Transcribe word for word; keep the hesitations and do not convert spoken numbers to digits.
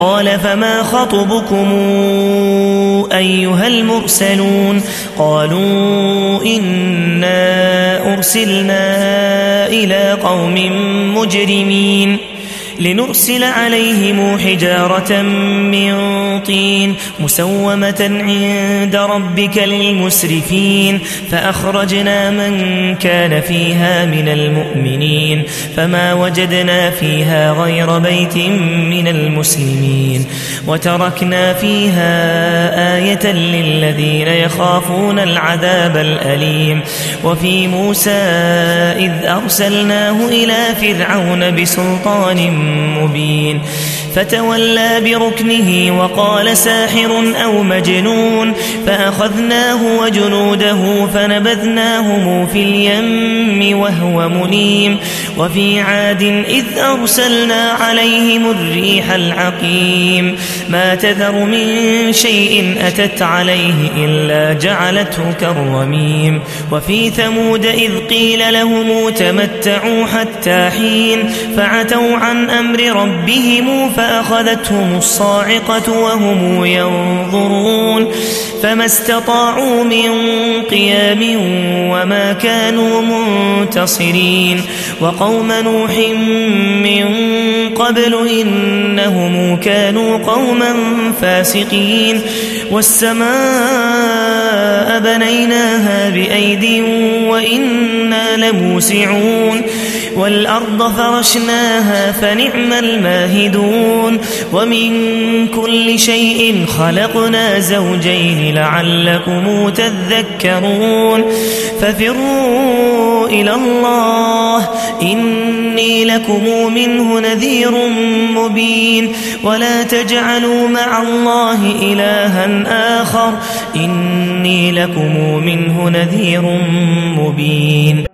قال فما خطبكم أيها المرسلون قالوا إنا أرسلنا إلى قوم مجرمين لنرسل عليهم حجارة من طين مسومة عند ربك للمسرفين فأخرجنا من كان فيها من المؤمنين فما وجدنا فيها غير بيت من المسلمين وتركنا فيها آية للذين يخافون العذاب الأليم وفي موسى إذ أرسلناه إلى فرعون بسلطان مبين فتولى بركنه وقال ساحر أو مجنون فأخذناه وجنوده فنبذناهم في اليم وهو مليم وفي عاد إذ أرسلنا عليهم الريح العقيم ما تذر من شيء أتت عليه إلا جعلته كالرميم وفي ثمود إذ قيل لهم تمتعوا حتى حين فعتوا عن أمر ربهم فأخذتهم الصاعقة وهم ينظرون فما استطاعوا من قيام وما كانوا منتصرين وقوم نوح من قبل إنهم كانوا قوما فاسقين والسماء بنيناها بأيد وإنا لموسعون والأرض فرشناها فنعم الماهدون ومن كل شيء خلقنا زوجين لعلكم تذكرون ففروا إلى الله إني لكم منه نذير مبين ولا تجعلوا مع الله إلها آخر إني لكم منه نذير مبين.